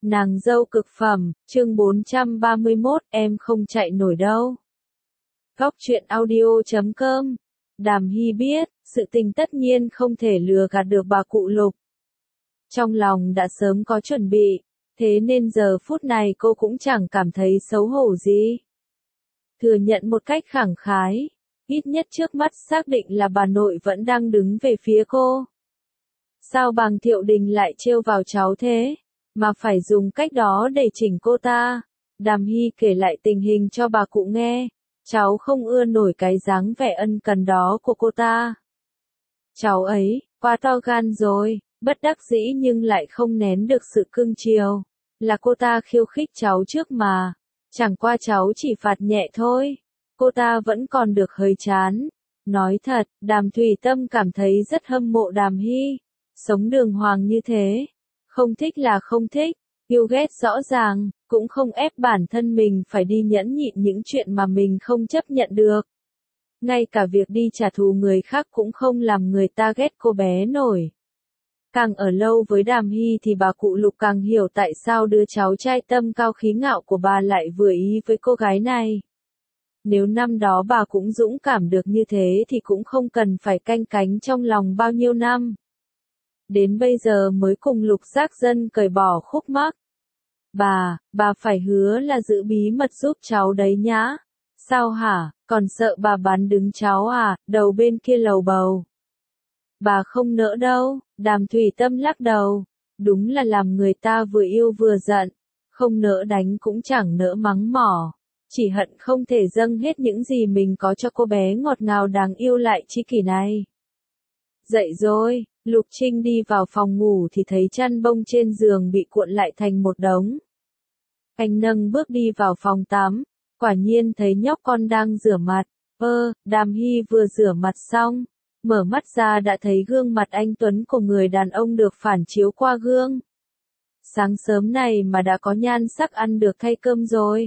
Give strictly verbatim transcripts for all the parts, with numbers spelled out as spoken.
Nàng dâu cực phẩm, chương bốn trăm ba mươi mốt, em không chạy nổi đâu. Góc truyện audio chấm com. Đàm Hy biết, sự tình tất nhiên không thể lừa gạt được bà cụ Lục. Trong lòng đã sớm có chuẩn bị, thế nên giờ phút này cô cũng chẳng cảm thấy xấu hổ gì. Thừa nhận một cách khẳng khái, ít nhất trước mắt xác định là bà nội vẫn đang đứng về phía cô. Sao Bàng Thiệu Đình lại trêu vào cháu thế, mà phải dùng cách đó để chỉnh cô ta? Đàm Hy kể lại tình hình cho bà cụ nghe, cháu không ưa nổi cái dáng vẻ ân cần đó của cô ta. Cháu ấy, quá to gan rồi, bất đắc dĩ nhưng lại không nén được sự cưng chiều. Là cô ta khiêu khích cháu trước mà, chẳng qua cháu chỉ phạt nhẹ thôi. Cô ta vẫn còn được hơi chán. Nói thật, Đàm Thủy Tâm cảm thấy rất hâm mộ Đàm Hy. Sống đường hoàng như thế. Không thích là không thích, yêu ghét rõ ràng, cũng không ép bản thân mình phải đi nhẫn nhịn những chuyện mà mình không chấp nhận được. Ngay cả việc đi trả thù người khác cũng không làm người ta ghét cô bé nổi. Càng ở lâu với Đàm Hy thì bà cụ Lục càng hiểu tại sao đứa cháu trai tâm cao khí ngạo của bà lại vừa ý với cô gái này. Nếu năm đó bà cũng dũng cảm được như thế thì cũng không cần phải canh cánh trong lòng bao nhiêu năm. Đến bây giờ mới cùng Lục Giác Dân cởi bỏ khúc mắc. Bà, bà phải hứa là giữ bí mật giúp cháu đấy nhá. Sao hả, còn sợ bà bán đứng cháu à, đầu bên kia lầu bầu. Bà không nỡ đâu, Đàm Thủy Tâm lắc đầu. Đúng là làm người ta vừa yêu vừa giận. Không nỡ đánh cũng chẳng nỡ mắng mỏ. Chỉ hận không thể dâng hết những gì mình có cho cô bé ngọt ngào đáng yêu lại tri kỷ này. Dậy rồi, Lục Trinh đi vào phòng ngủ thì thấy chăn bông trên giường bị cuộn lại thành một đống. Anh nâng bước đi vào phòng tắm, quả nhiên thấy nhóc con đang rửa mặt. Ơ, Đàm Hy vừa rửa mặt xong, mở mắt ra đã thấy gương mặt anh tuấn của người đàn ông được phản chiếu qua gương. Sáng sớm này mà đã có nhan sắc ăn được thay cơm rồi.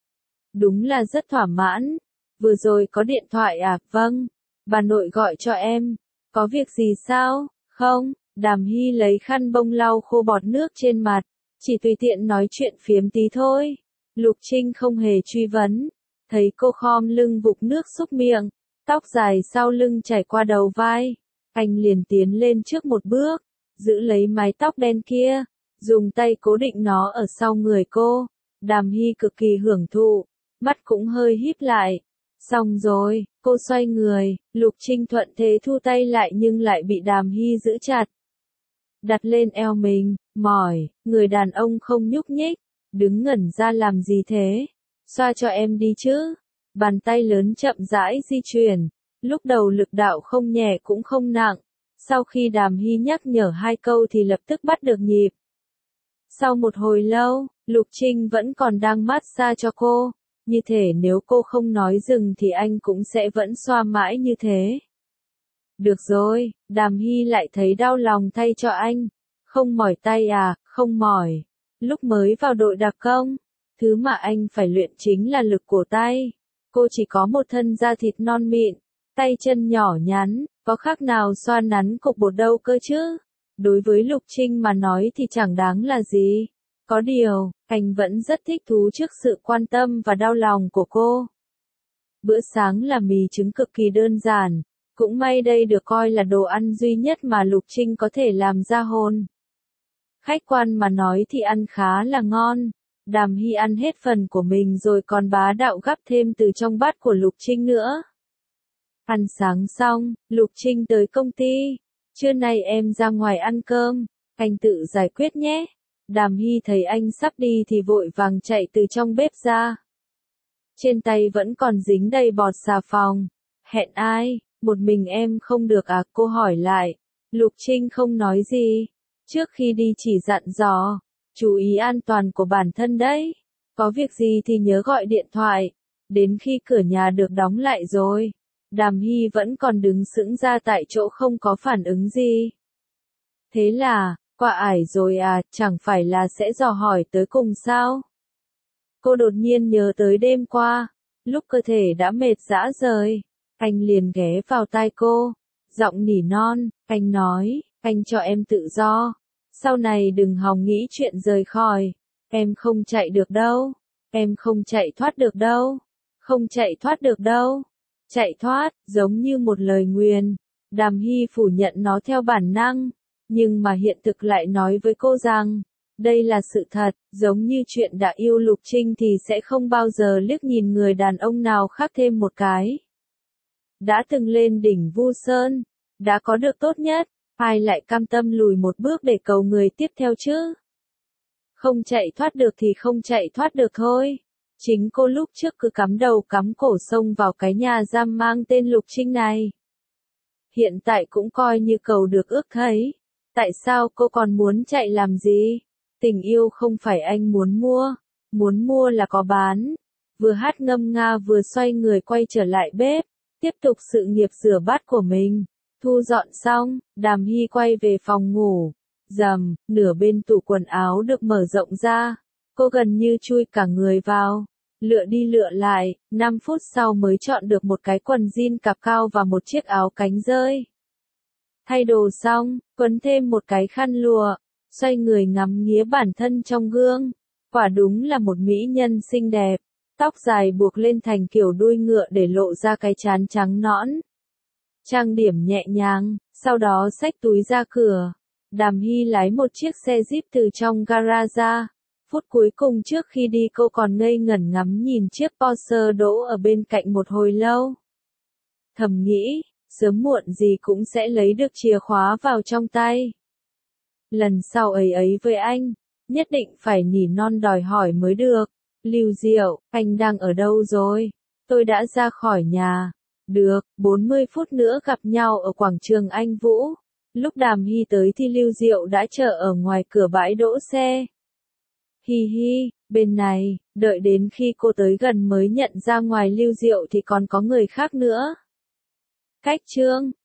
Đúng là rất thỏa mãn. Vừa rồi có điện thoại à? Vâng, bà nội gọi cho em. Có việc gì sao? Không, Đàm Hy lấy khăn bông lau khô bọt nước trên mặt, chỉ tùy tiện nói chuyện phiếm tí thôi. Lục Trinh không hề truy vấn, thấy cô khom lưng vục nước xúc miệng, tóc dài sau lưng chảy qua đầu vai, anh liền tiến lên trước một bước, giữ lấy mái tóc đen kia, dùng tay cố định nó ở sau người cô. Đàm Hy cực kỳ hưởng thụ, mắt cũng hơi híp lại. Xong rồi, cô xoay người, Lục Trinh thuận thế thu tay lại nhưng lại bị Đàm Hy giữ chặt. Đặt lên eo mình, mỏi, người đàn ông không nhúc nhích, đứng ngẩn ra làm gì thế? Xoa cho em đi chứ. Bàn tay lớn chậm rãi di chuyển, lúc đầu lực đạo không nhẹ cũng không nặng. Sau khi Đàm Hy nhắc nhở hai câu thì lập tức bắt được nhịp. Sau một hồi lâu, Lục Trinh vẫn còn đang massage cho cô. Như thể nếu cô không nói dừng thì anh cũng sẽ vẫn xoa mãi như thế. Được rồi, Đàm Hy lại thấy đau lòng thay cho anh. Không mỏi tay à? Không mỏi. Lúc mới vào đội đặc công, thứ mà anh phải luyện chính là lực cổ tay. Cô chỉ có một thân da thịt non mịn, tay chân nhỏ nhắn, có khác nào xoa nắn cục bột đâu cơ chứ? Đối với Lục Trinh mà nói thì chẳng đáng là gì. Có điều, anh vẫn rất thích thú trước sự quan tâm và đau lòng của cô. Bữa sáng là mì trứng cực kỳ đơn giản, cũng may đây được coi là đồ ăn duy nhất mà Lục Trinh có thể làm ra hồn. Khách quan mà nói thì ăn khá là ngon. Đàm Hy ăn hết phần của mình rồi còn bá đạo gắp thêm từ trong bát của Lục Trinh nữa. Ăn sáng xong, Lục Trinh tới công ty. Trưa nay em ra ngoài ăn cơm, anh tự giải quyết nhé. Đàm Hy thấy anh sắp đi thì vội vàng chạy từ trong bếp ra. Trên tay vẫn còn dính đầy bọt xà phòng. Hẹn ai? Một mình em không được à? Cô hỏi lại. Lục Trinh không nói gì. Trước khi đi chỉ dặn dò, chú ý an toàn của bản thân đấy. Có việc gì thì nhớ gọi điện thoại. Đến khi cửa nhà được đóng lại rồi, Đàm Hy vẫn còn đứng sững ra tại chỗ không có phản ứng gì. Thế là, qua ải rồi à, chẳng phải là sẽ dò hỏi tới cùng sao? Cô đột nhiên nhớ tới đêm qua, lúc cơ thể đã mệt rã rời, anh liền ghé vào tai cô, giọng nỉ non, anh nói, anh cho em tự do, sau này đừng hòng nghĩ chuyện rời khỏi. Em không chạy được đâu. Em không chạy thoát được đâu. Không chạy thoát được đâu. Chạy thoát, giống như một lời nguyền. Đàm Hy phủ nhận nó theo bản năng. Nhưng mà hiện thực lại nói với cô rằng, đây là sự thật, giống như chuyện đã yêu Lục Trinh thì sẽ không bao giờ liếc nhìn người đàn ông nào khác thêm một cái. Đã từng lên đỉnh Vu Sơn, đã có được tốt nhất, ai lại cam tâm lùi một bước để cầu người tiếp theo chứ? Không chạy thoát được thì không chạy thoát được thôi. Chính cô lúc trước cứ cắm đầu cắm cổ xông vào cái nhà giam mang tên Lục Trinh này. Hiện tại cũng coi như cầu được ước thấy. Tại sao cô còn muốn chạy làm gì? Tình yêu không phải anh muốn mua. Muốn mua là có bán. Vừa hát ngâm nga vừa xoay người quay trở lại bếp. Tiếp tục sự nghiệp rửa bát của mình. Thu dọn xong, Đàm Hy quay về phòng ngủ. Rầm, nửa bên tủ quần áo được mở rộng ra. Cô gần như chui cả người vào. Lựa đi lựa lại, năm phút sau mới chọn được một cái quần jean cạp cao và một chiếc áo cánh rơi. Thay đồ xong, quấn thêm một cái khăn lụa, xoay người ngắm nghía bản thân trong gương. Quả đúng là một mỹ nhân xinh đẹp. Tóc dài buộc lên thành kiểu đuôi ngựa để lộ ra cái trán trắng nõn. Trang điểm nhẹ nhàng, sau đó xách túi ra cửa. Đàm Hy lái một chiếc xe Jeep từ trong gara ra. Phút cuối cùng trước khi đi cô còn ngây ngẩn ngắm nhìn chiếc Porsche đỗ ở bên cạnh một hồi lâu. Thầm nghĩ, sớm muộn gì cũng sẽ lấy được chìa khóa vào trong tay. Lần sau ấy ấy với anh, nhất định phải nỉ non đòi hỏi mới được. Lưu Diệu, anh đang ở đâu rồi? Tôi đã ra khỏi nhà. Được, bốn mươi phút nữa gặp nhau ở quảng trường Anh Vũ. Lúc Đàm Hy tới thì Lưu Diệu đã chờ ở ngoài cửa bãi đỗ xe. Hi hi, bên này, đợi đến khi cô tới gần mới nhận ra ngoài Lưu Diệu thì còn có người khác nữa. Cách chương